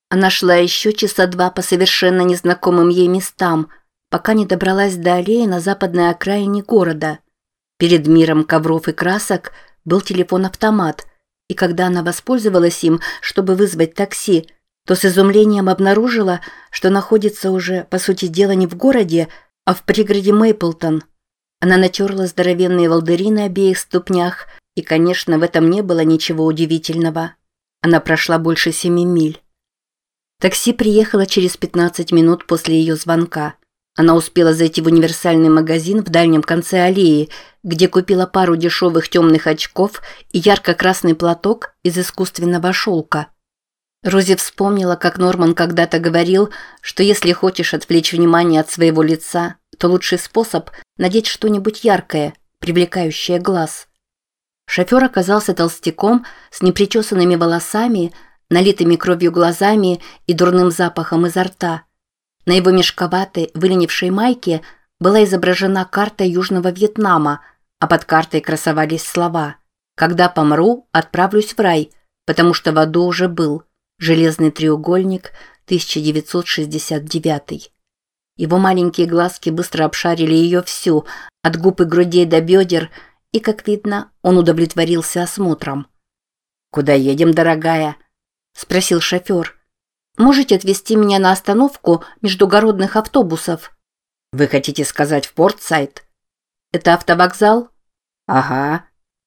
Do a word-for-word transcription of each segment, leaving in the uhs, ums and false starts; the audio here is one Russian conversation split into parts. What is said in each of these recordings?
Она шла еще часа два по совершенно незнакомым ей местам, пока не добралась до аллеи на западной окраине города. Перед миром ковров и красок был телефон-автомат, и когда она воспользовалась им, чтобы вызвать такси, то с изумлением обнаружила, что находится уже, по сути дела, не в городе, а в пригороде Мейплтон. Она натерла здоровенные волдыри на обеих ступнях, и, конечно, в этом не было ничего удивительного. Она прошла больше семи миль. Такси приехало через пятнадцать минут после ее звонка. Она успела зайти в универсальный магазин в дальнем конце аллеи, где купила пару дешевых темных очков и ярко-красный платок из искусственного шелка. Рози вспомнила, как Норман когда-то говорил, что если хочешь отвлечь внимание от своего лица, то лучший способ – надеть что-нибудь яркое, привлекающее глаз. Шофер оказался толстяком с непричесанными волосами, налитыми кровью глазами и дурным запахом изо рта. На его мешковатой, выленившей майке была изображена карта Южного Вьетнама, а под картой красовались слова «Когда помру, отправлюсь в рай, потому что в аду уже был. Железный треугольник, тысяча девятьсот шестьдесят девятый». Его маленькие глазки быстро обшарили ее всю, от губ и грудей до бедер, и, как видно, он удовлетворился осмотром. «Куда едем, дорогая?» – спросил шофер. «Можете отвезти меня на остановку междугородных автобусов?» «Вы хотите сказать в Портсайд?» «Это автовокзал?» «Ага».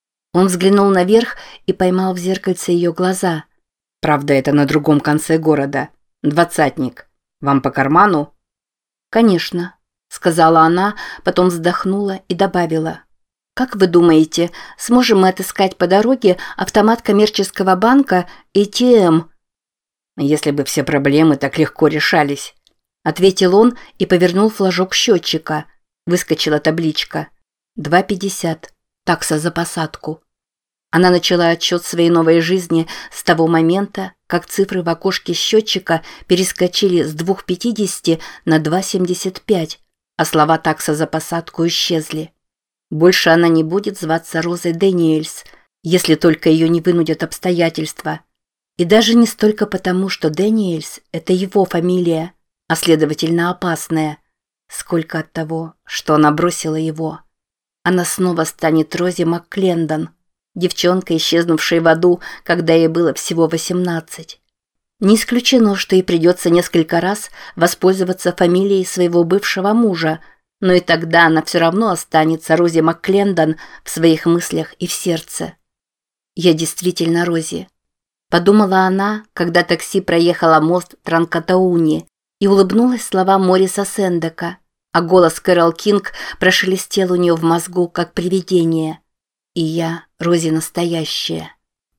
Он взглянул наверх и поймал в зеркальце ее глаза. «Правда, это на другом конце города. Двадцатник. Вам по карману?» «Конечно», — сказала она, потом вздохнула и добавила. «Как вы думаете, сможем мы отыскать по дороге автомат коммерческого банка эй ти эм?» «Если бы все проблемы так легко решались», — ответил он и повернул флажок счетчика. Выскочила табличка. два пятьдесят. Такса за посадку. Она начала отсчет своей новой жизни с того момента, как цифры в окошке счетчика перескочили с двух пятидесяти на два семьдесят пять, а слова «такса за посадку» исчезли. Больше она не будет зваться Розой Дэниэльс, если только ее не вынудят обстоятельства. И даже не столько потому, что Дэниэльс – это его фамилия, а следовательно опасная, сколько от того, что она бросила его. Она снова станет Рози МакКлендон, девчонкой, исчезнувшей в аду, когда ей было всего восемнадцать. Не исключено, что ей придется несколько раз воспользоваться фамилией своего бывшего мужа, но и тогда она все равно останется Рози МакКлендон в своих мыслях и в сердце. «Я действительно Рози», — подумала она, когда такси проехало мост Транкатауни, и улыбнулась словам Мориса Сэндека, а голос Кэрол Кинг прошелестел у нее в мозгу, как привидение. «И я, Рози, настоящая».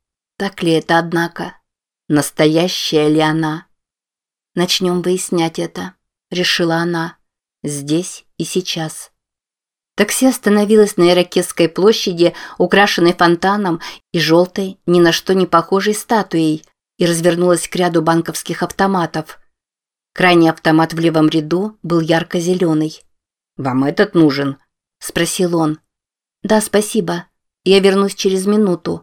Так ли это, однако? Настоящая ли она? «Начнем выяснять это», — решила она, — «здесь и сейчас». Такси остановилось на Ирокезской площади, украшенной фонтаном и желтой, ни на что не похожей статуей, и развернулось к ряду банковских автоматов. Крайний автомат в левом ряду был ярко-зеленый. «Вам этот нужен?» – спросил он. «Да, спасибо. Я вернусь через минуту».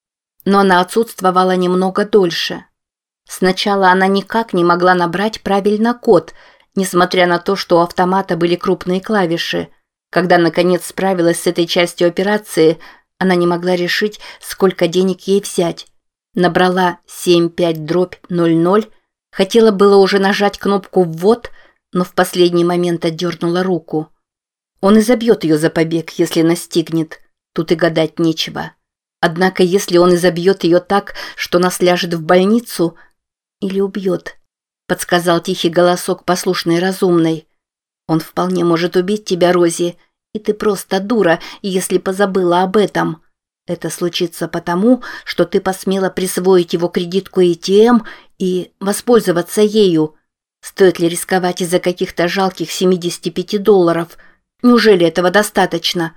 Но она отсутствовала немного дольше. Сначала она никак не могла набрать правильно код, несмотря на то, что у автомата были крупные клавиши. Когда, наконец, справилась с этой частью операции, она не могла решить, сколько денег ей взять. Набрала семь пять дробь ноль ноль, хотела было уже нажать кнопку «ввод», но в последний момент отдернула руку. Он и забьет ее за побег, если настигнет. Тут и гадать нечего. Однако, если он и забьет ее так, что она сляжет в больницу, или убьет, подсказал тихий голосок послушной разумной. Он вполне может убить тебя, Рози, и ты просто дура, если позабыла об этом. Это случится потому, что ты посмела присвоить его кредитку эй ти эм и воспользоваться ею. Стоит ли рисковать из-за каких-то жалких семидесяти пяти долларов? Неужели этого достаточно?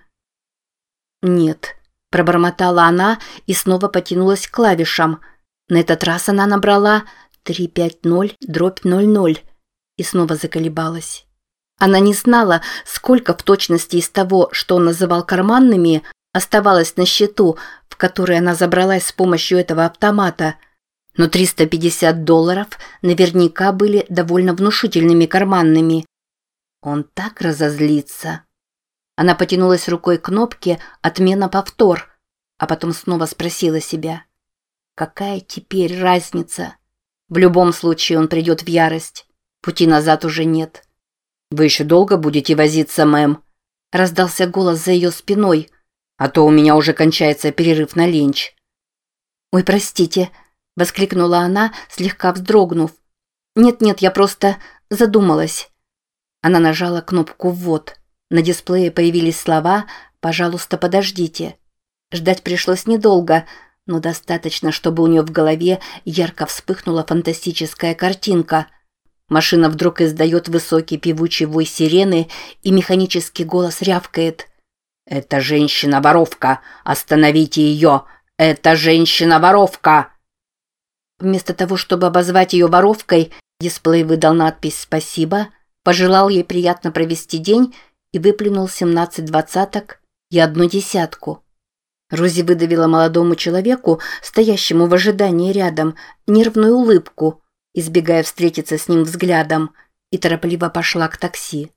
Нет, пробормотала она и снова потянулась к клавишам. На этот раз она набрала три пять ноль дробь ноль ноль и снова заколебалась. Она не знала, сколько в точности из того, что он называл карманными, оставалось на счету, в который она забралась с помощью этого автомата. но триста пятьдесят долларов наверняка были довольно внушительными карманными. Он так разозлится. Она потянулась рукой к кнопке «Отмена повтор», а потом снова спросила себя: какая теперь разница? В любом случае он придет в ярость. Пути назад уже нет. «Вы еще долго будете возиться, мэм?» – раздался голос за ее спиной. «А то у меня уже кончается перерыв на ленч». «Ой, простите», – воскликнула она, слегка вздрогнув. «Нет-нет, я просто задумалась». Она нажала кнопку «Ввод». На дисплее появились слова «Пожалуйста, подождите». Ждать пришлось недолго, но достаточно, чтобы у нее в голове ярко вспыхнула фантастическая картинка. Машина вдруг издает высокий певучий вой сирены, и механический голос рявкает: «Это женщина-воровка! Остановите ее! Это женщина-воровка!» Вместо того, чтобы обозвать ее воровкой, дисплей выдал надпись «Спасибо», пожелал ей приятно провести день и выплюнул семнадцать двадцаток и одну десятку. Рози выдавила молодому человеку, стоящему в ожидании рядом, нервную улыбку, избегая встретиться с ним взглядом, и торопливо пошла к такси.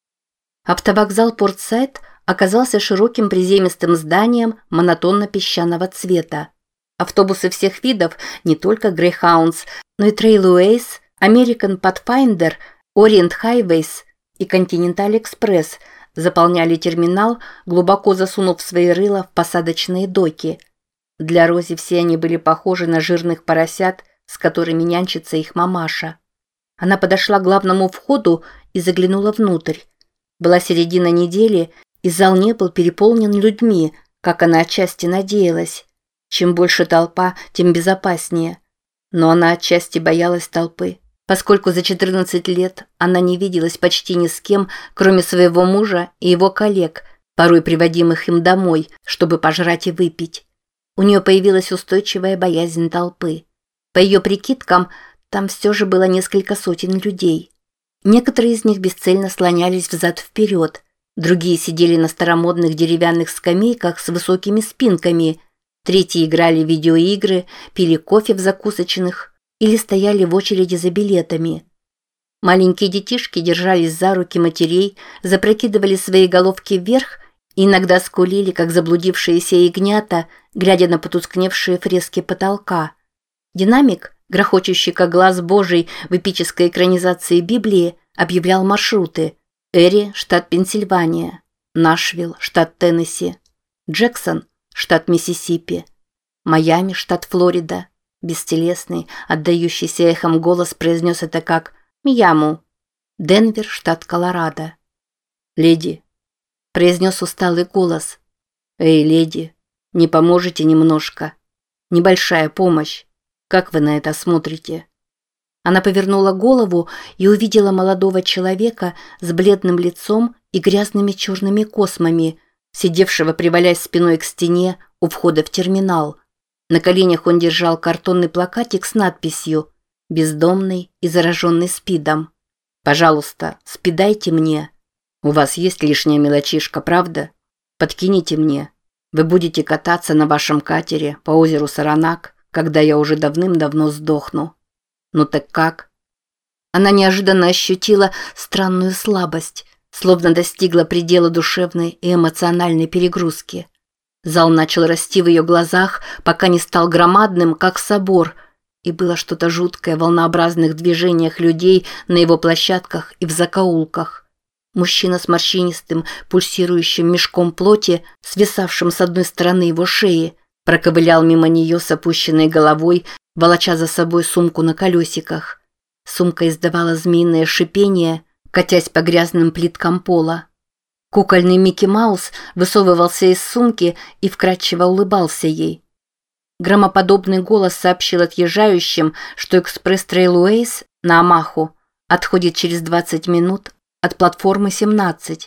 Автовокзал Портсайд оказался широким приземистым зданием монотонно-песчаного цвета. Автобусы всех видов, не только Greyhounds, но и Trailways, American Pathfinder, Orient Highways и Continental Express заполняли терминал, глубоко засунув свои рыла в посадочные доки. Для Рози все они были похожи на жирных поросят, с которыми нянчится их мамаша. Она подошла к главному входу и заглянула внутрь. Была середина недели, и зал не был переполнен людьми, как она отчасти надеялась. Чем больше толпа, тем безопаснее. Но она отчасти боялась толпы, поскольку за четырнадцать лет она не виделась почти ни с кем, кроме своего мужа и его коллег, порой приводимых им домой, чтобы пожрать и выпить. У нее появилась устойчивая боязнь толпы. По ее прикидкам, там все же было несколько сотен людей. Некоторые из них бесцельно слонялись взад-вперед, другие сидели на старомодных деревянных скамейках с высокими спинками, третьи играли в видеоигры, пили кофе в закусочных или стояли в очереди за билетами. Маленькие детишки держались за руки матерей, запрокидывали свои головки вверх и иногда скулили, как заблудившиеся ягнята, глядя на потускневшие фрески потолка. Динамик, грохочущий как глаз Божий в эпической экранизации Библии, объявлял маршруты: Эри, штат Пенсильвания; Нашвилл, штат Теннесси; Джексон, штат Миссисипи; Майами, штат Флорида. Бестелесный, отдающийся эхом голос произнес это как «Мьяму». Денвер, штат Колорадо. «Леди», – произнес усталый голос. «Эй, леди, не поможете немножко? Небольшая помощь. Как вы на это смотрите?» Она повернула голову и увидела молодого человека с бледным лицом и грязными черными космами, сидевшего, привалясь спиной к стене у входа в терминал. На коленях он держал картонный плакатик с надписью «Бездомный и зараженный СПИДом». «Пожалуйста, спидайте мне. У вас есть лишняя мелочишка, правда? Подкините мне. Вы будете кататься на вашем катере по озеру Саранак, когда я уже давным-давно сдохну. Ну так как?» Она неожиданно ощутила странную слабость, словно достигла предела душевной и эмоциональной перегрузки. Зал начал расти в ее глазах, пока не стал громадным, как собор, и было что-то жуткое в волнообразных движениях людей на его площадках и в закоулках. Мужчина с морщинистым, пульсирующим мешком плоти, свисавшим с одной стороны его шеи, проковылял мимо нее с опущенной головой, волоча за собой сумку на колесиках. Сумка издавала змеиное шипение, катясь по грязным плиткам пола. Кукольный Микки Маус высовывался из сумки и вкрадчиво улыбался ей. Громоподобный голос сообщил отъезжающим, что экспресс Trailways на Омаху отходит через двадцать минут от платформы семнадцать.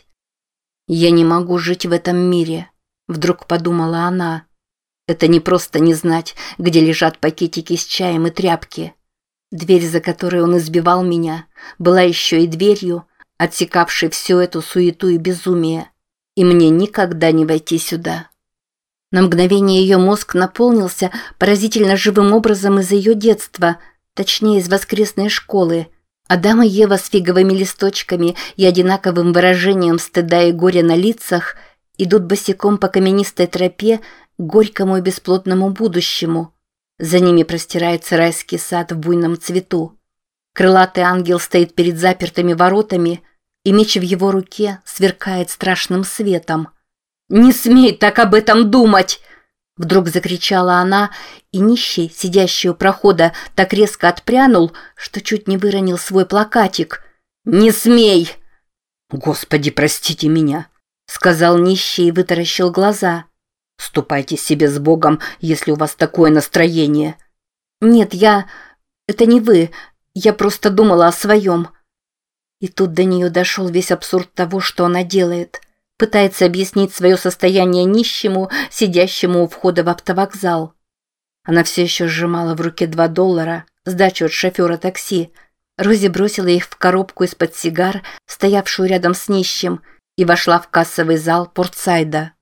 «Я не могу жить в этом мире», – вдруг подумала она. «Это не просто не знать, где лежат пакетики с чаем и тряпки. Дверь, за которой он избивал меня, была еще и дверью, отсекавшей всю эту суету и безумие, и мне никогда не войти сюда». На мгновение ее мозг наполнился поразительно живым образом из ее детства, точнее из воскресной школы. Адам и Ева с фиговыми листочками и одинаковым выражением стыда и горя на лицах идут босиком по каменистой тропе к горькому и бесплотному будущему. За ними простирается райский сад в буйном цвету. Крылатый ангел стоит перед запертыми воротами, и меч в его руке сверкает страшным светом. «Не смей так об этом думать!» Вдруг закричала она, и нищий, сидящий у прохода, так резко отпрянул, что чуть не выронил свой плакатик. «Не смей!» «Господи, простите меня!» — сказал нищий и вытаращил глаза. «Ступайте себе с Богом, если у вас такое настроение». «Нет, я... Это не вы. Я просто думала о своем». И тут до нее дошел весь абсурд того, что она делает. Пытается объяснить свое состояние нищему, сидящему у входа в автовокзал. Она все еще сжимала в руке два доллара, сдачу от шофера такси. Рози бросила их в коробку из-под сигар, стоявшую рядом с нищим, и вошла в кассовый зал Портсайда.